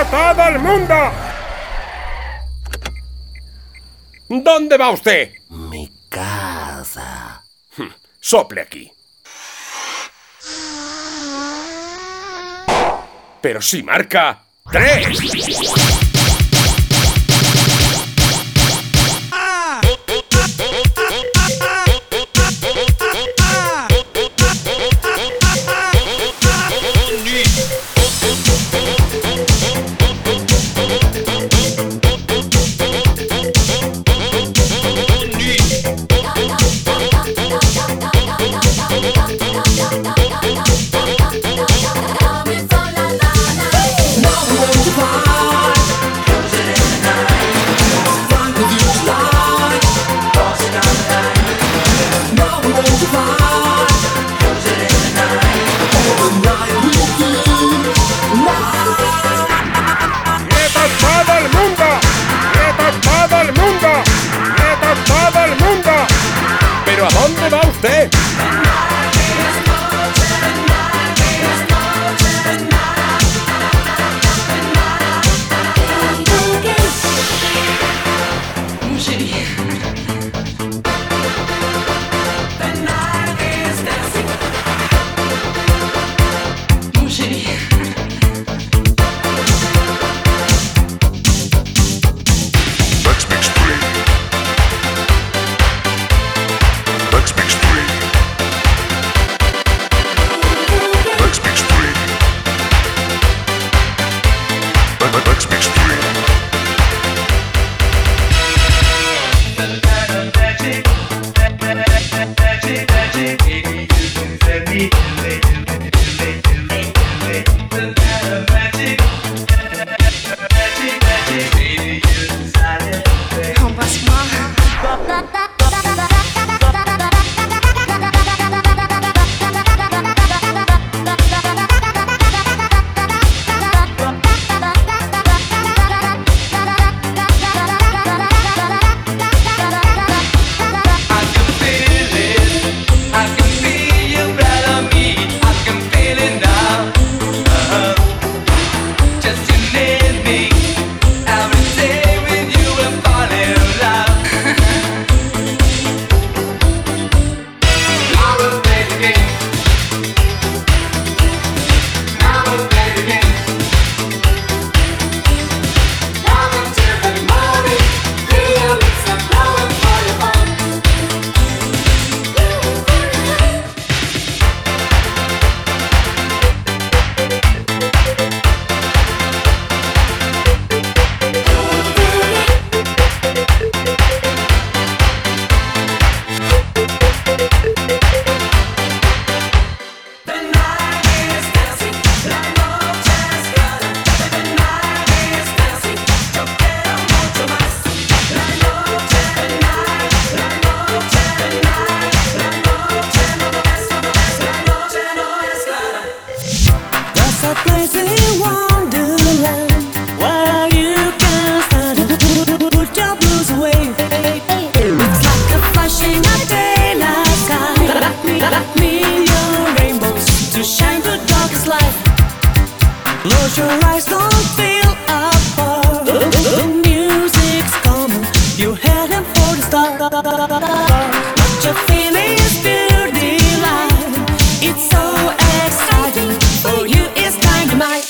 ¡Quieto todo el mundo! ¿Dónde va usted? Mi casa. Sople aquí. Pero si marca 3. ¿Pero a dónde va usted? Close your eyes, don't feel apart. The music's coming, you're heading for the start. What you're feeling is pure delight. It's so exciting, for you it's dynamite.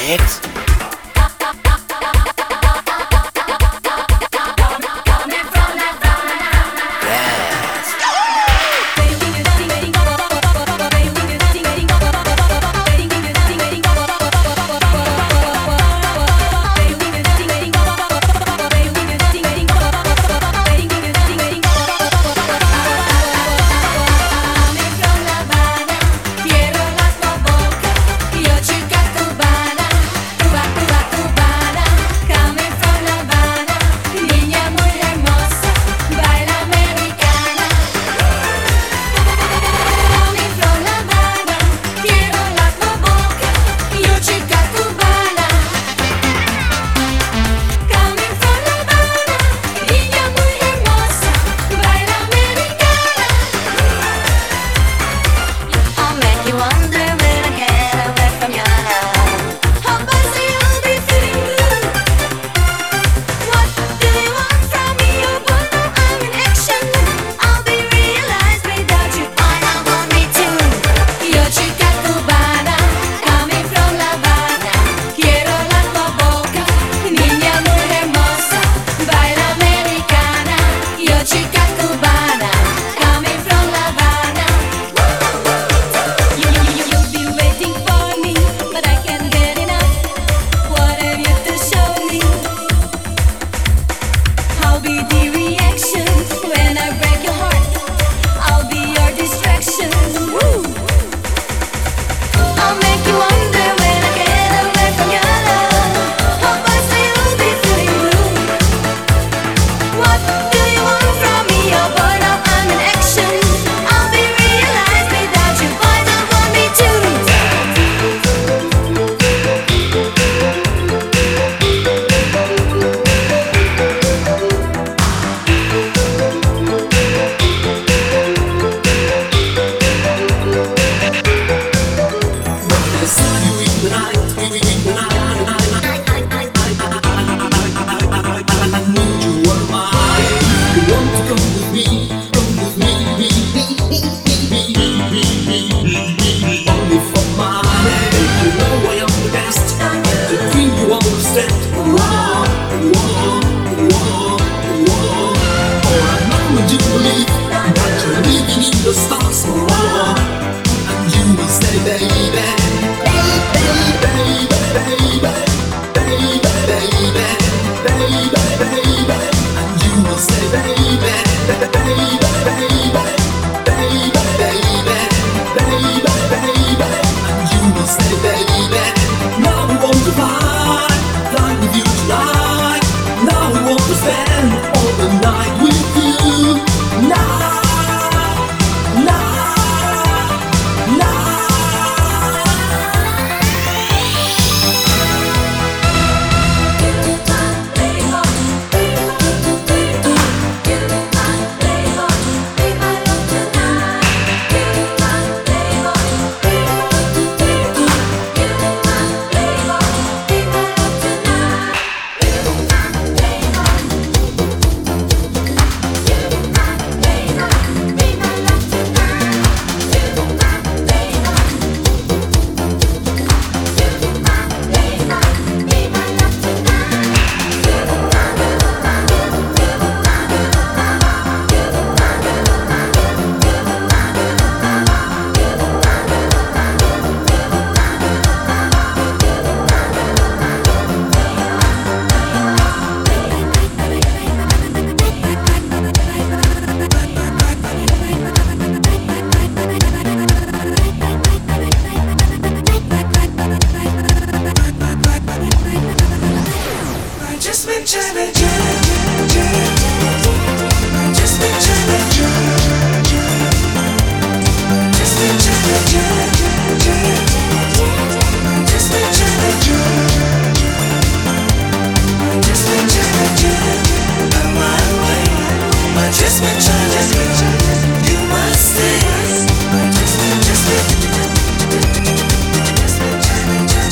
Alex?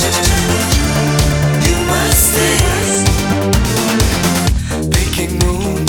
Making moves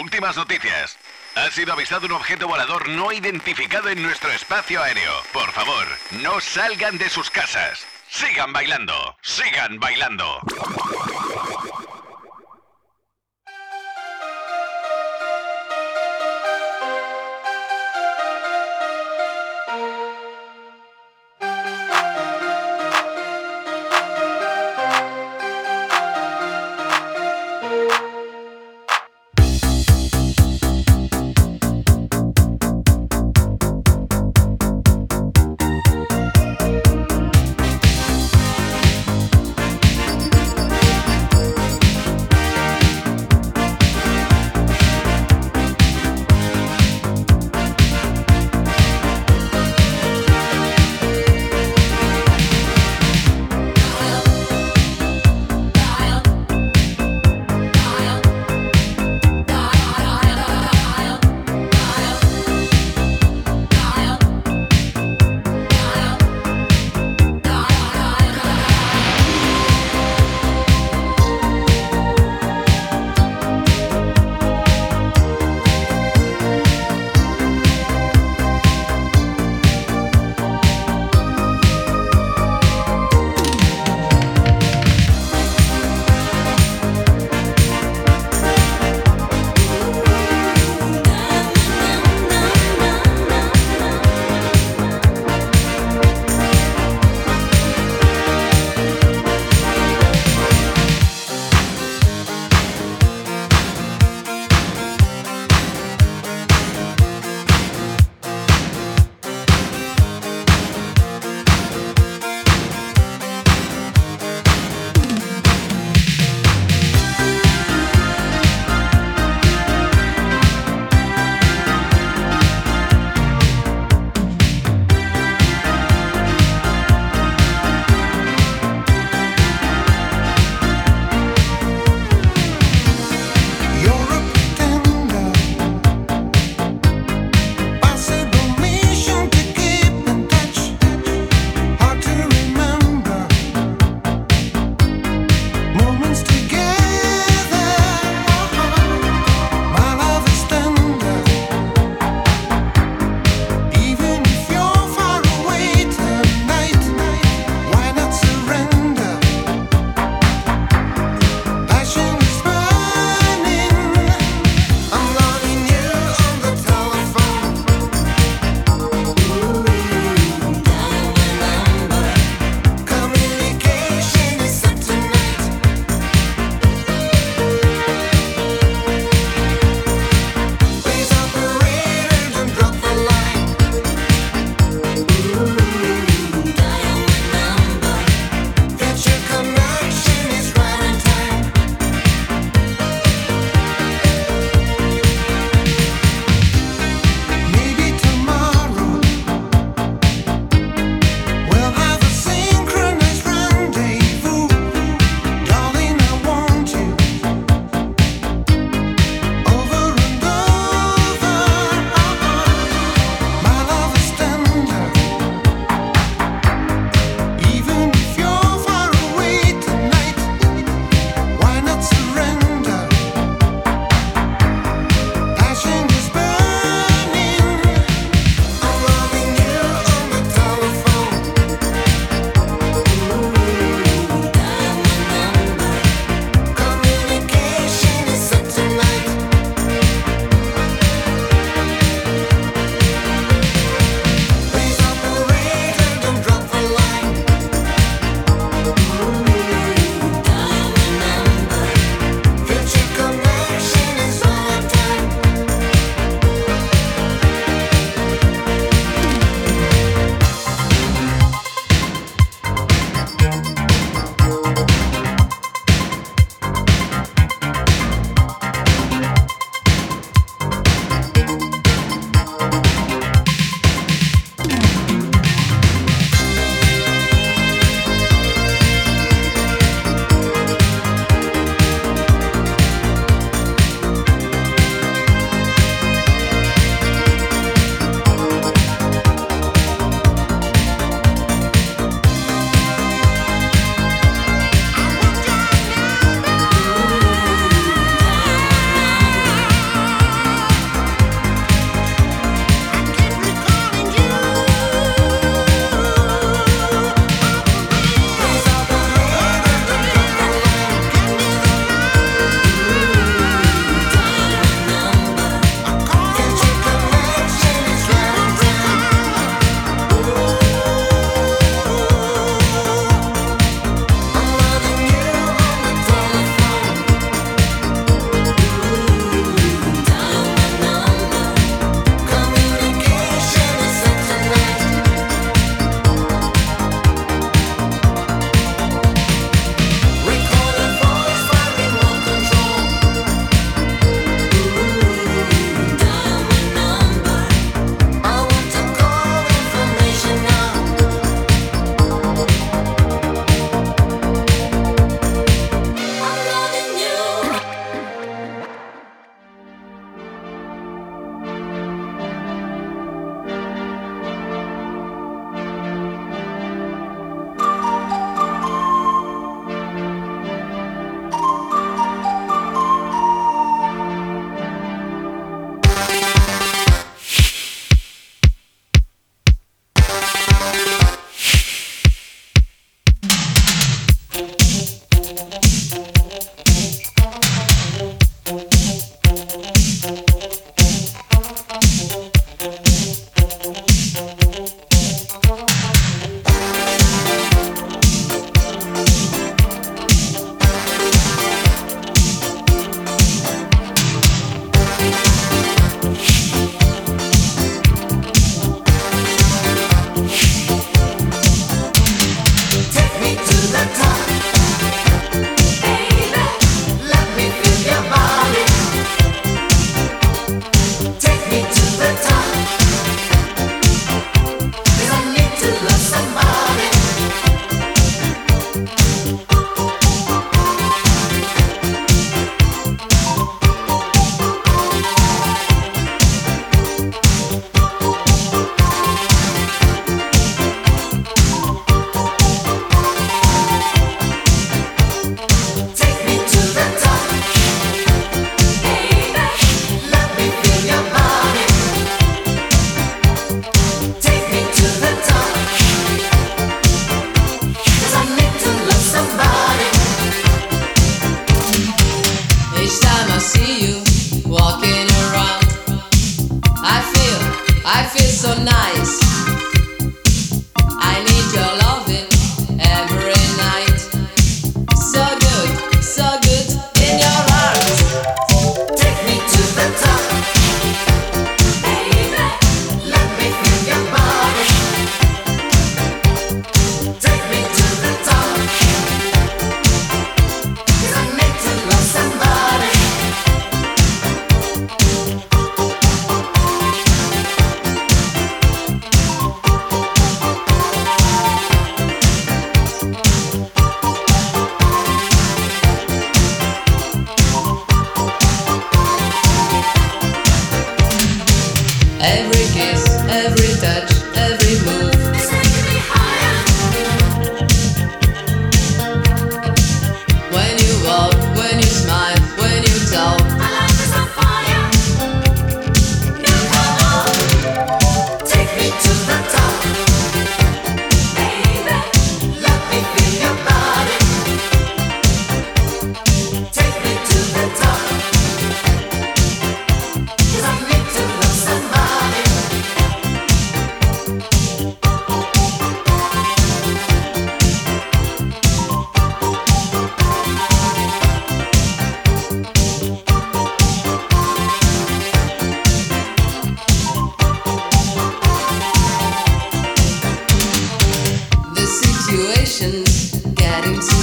Últimas noticias. Ha sido avistado un objeto volador no identificado en nuestro espacio aéreo. Por favor, no salgan de sus casas. Sigan bailando. Sigan bailando.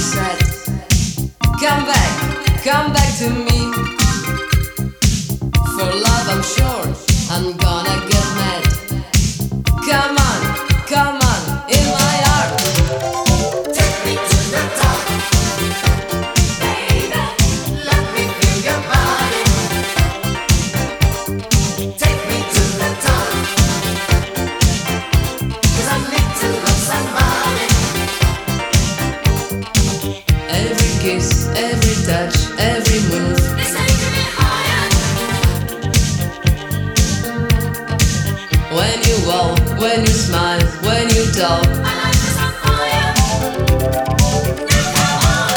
said, come back to me. For love I'm sure I'm gonna get mad. Come on, in my heart. Take me to the top, baby. Let me feel your body. Take me to the top, 'cause I need to love somebody. Every kiss, every touch, every move. It's taking me higher. When you walk, when you smile, when you talk, my life is on fire. Now come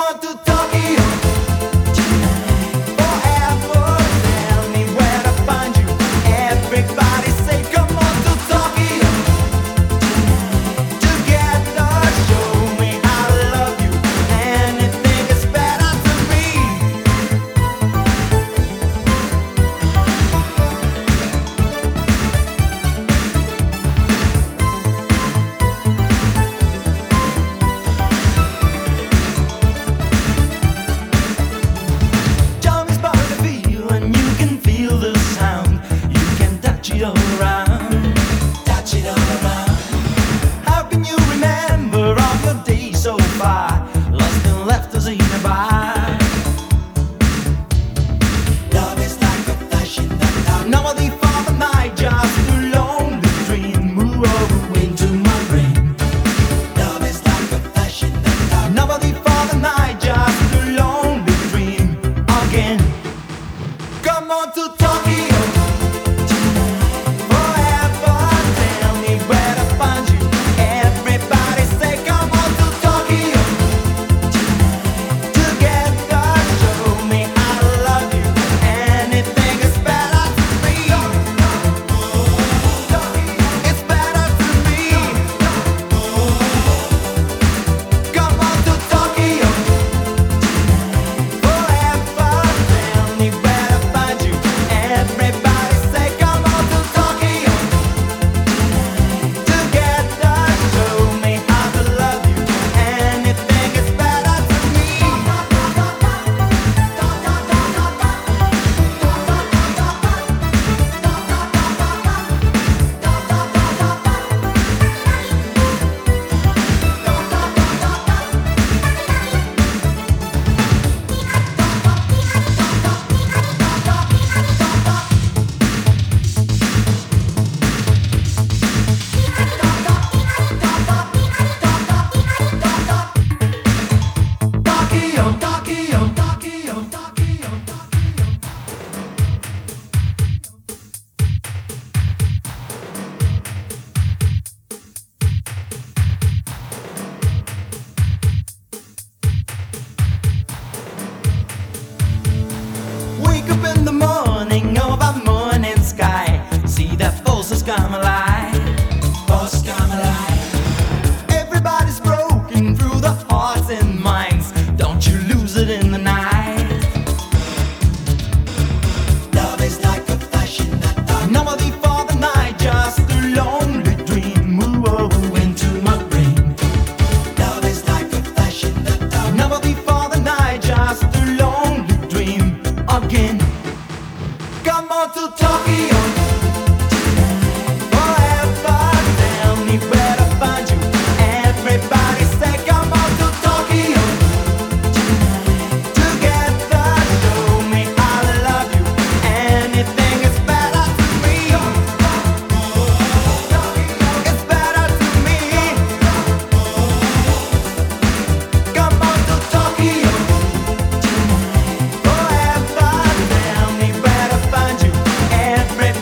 on to Tokyo forever. Tell me where to find you. Everybody say, come on to Tokyo together. Show me I love you. Anything is better to me. Jump is part of the feel, and you can feel the sound. You can touch it all around. Touch it all around. How can you remember all your days so far? Lost and left us in a bar. Love is like a fashion that nobody for the night, just a lonely dream. Move over into my brain. Love is like a fashion that nobody for the night, just a lonely dream again. Come on to Tokyo forever. Tell me where to find you. Everybody say, come on to Tokyo together. Show me I love you. Anything is better to me. It's better to me. Come on to Tokyo forever. Tell me where to find you. Everybody say, come on to Tokyo together. Show me how to love you. Anything is better to me. Tokyo, Tokyo, Tokyo, Tokyo, Tokyo. Wake up in the morning over morning sky. See that forces come alive. Forces come alive. Everybody's broken through the hearts and minds. Don't you lose it in the night. Love is like a fashion that nobody for the night, just a lonely dream. Move over into my brain. Love is like a fashion that nobody for the night, just a lonely dream again. Come on to Tokyo forever. Tell me where to find you. Everybody say, come on to Tokyo together. Show me I love you. Anything is better to me. It's better to me. Come on to Tokyo forever. Tell me where to find you. Everybody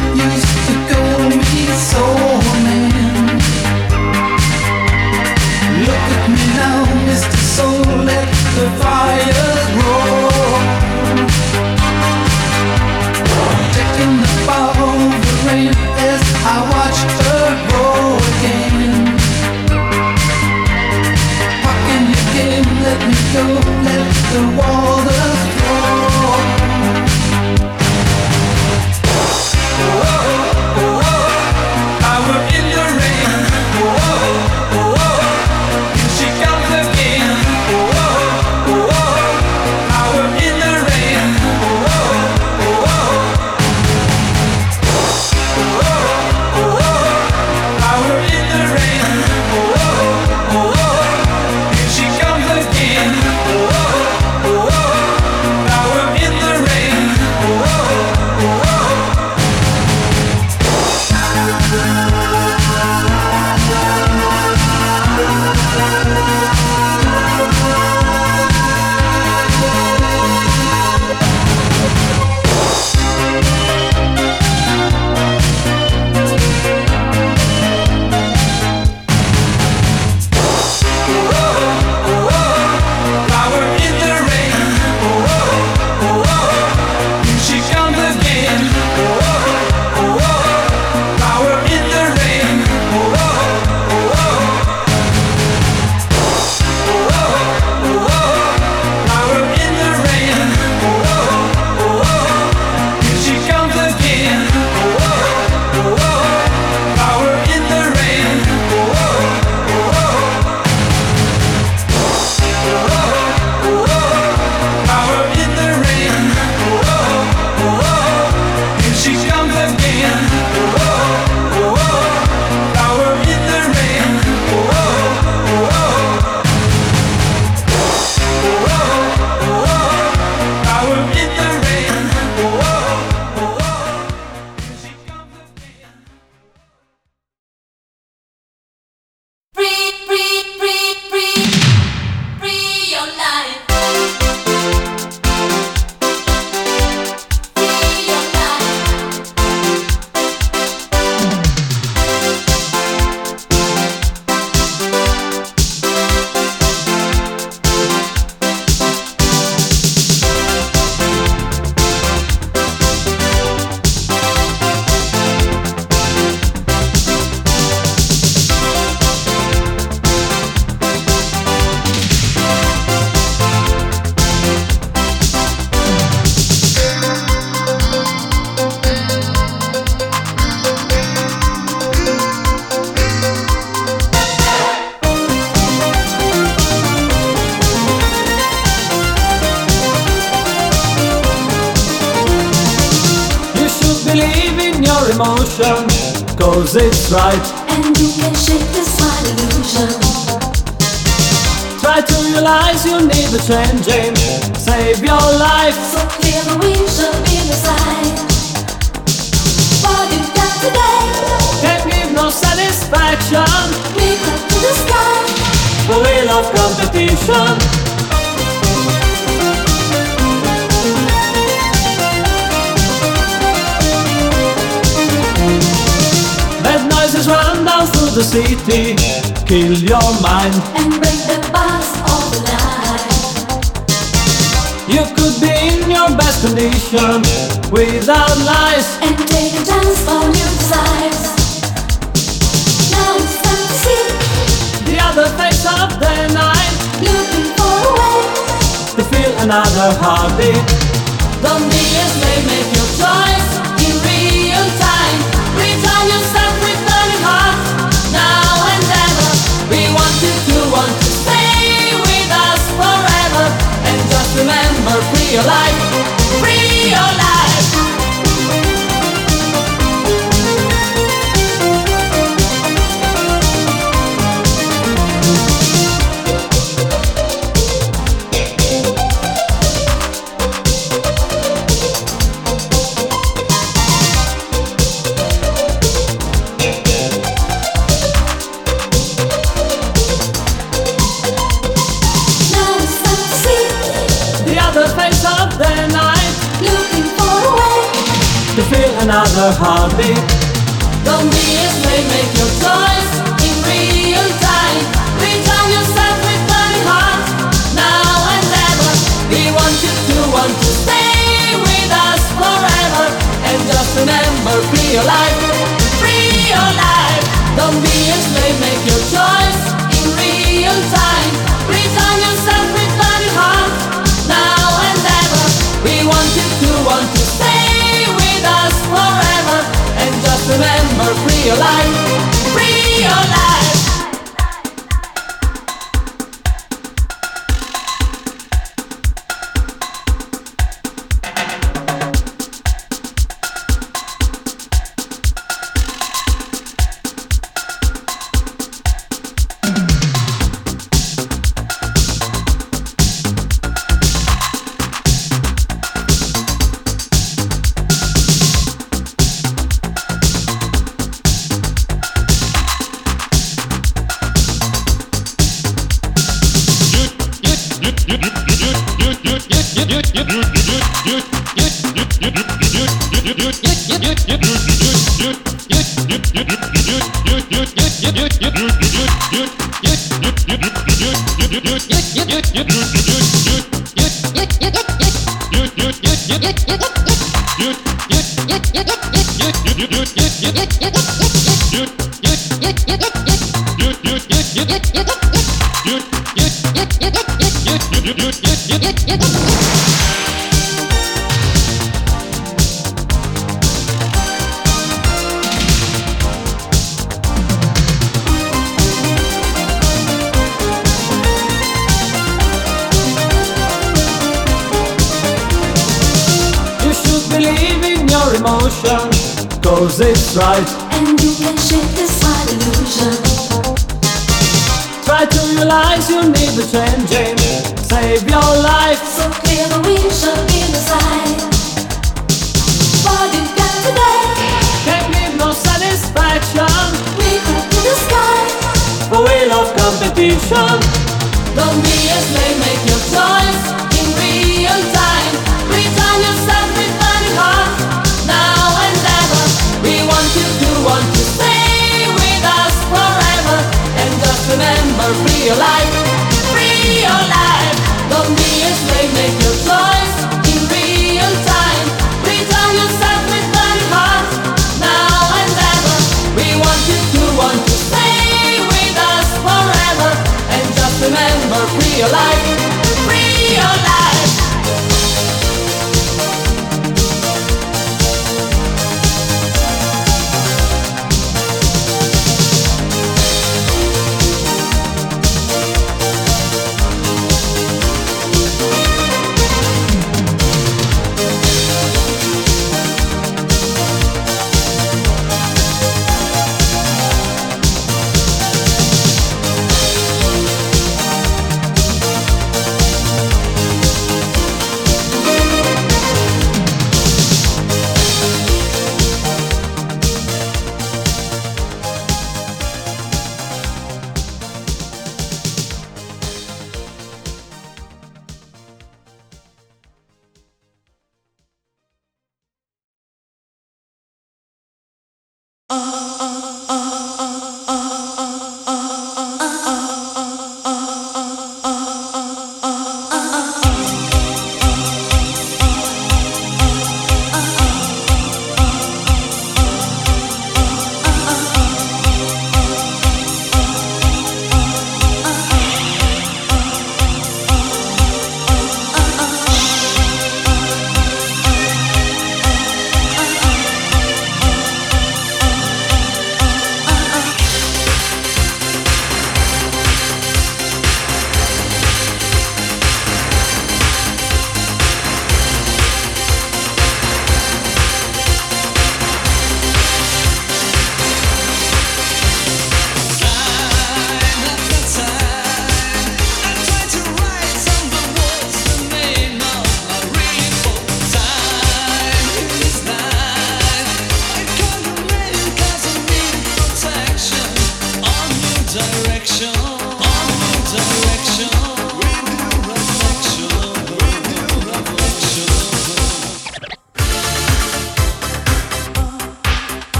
used to call me soul man. Look at me now, Mr. Soul, let the fire roar. Taking the bow of the rain as I watch her grow again. Fucking your game, let me go, let the waters flow. Power in the rain. Here she comes again. Power in the rain. Power in the rain. Here she comes again. Power in the rain. Power in the rain. Here she comes again. Power in the rain. Power in the rain. Here she comes again. Power in the rain. Power in the rain. Here she comes again. Power in the rain. Power in the rain. Here she comes again. Free, free, free, free, free your life. Free your life. You should believe in your emotion, cause it's right. And you can shake this smile illusion. Try to realize you need a changing, save your life. So clear the wind should be the side. What you got today, Can't give no satisfaction, reach up to the sky. the will of competition. Bad noises run down through the city, kill your mind. And break the bars of the night. You could be in your best condition, without lies. And take a chance for new desires. Now it's time to see, The other face of the night, looking for a way. to feel another heartbeat. Don't be a slave, make your choice in real time. Return yourself with burning heart, now and ever. We want you to stay with us forever. And just remember, free your life, free your life. a heartbeat. Don't be a slave, make your choice in real time. Return yourself with burning heart, now and ever. We want you to stay with us forever. And just remember, free your life, free your life. Don't be a slave, make your choice in real time. Return yourself with burning heart, now and ever. We want you to stay with us forever. And just remember, free your life, free your life. You should believe in your emotion, cause it's right. And you can shake this hard illusion. Try to realize you need the changing. Save your life. So clear the vision in the sight. What you got today, Can't give no satisfaction, we cut to the sky. but we love competition. Don't be a slave, make your choice in real time. Return yourself with burning heart, now and ever. We want you to stay with us forever. And just remember, free your life, free your life. Don't be a slave, make your choice in real time. Return yourself with burning heart, now and ever. We want you to stay with us forever. And just remember, free your life, free your life.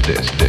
this.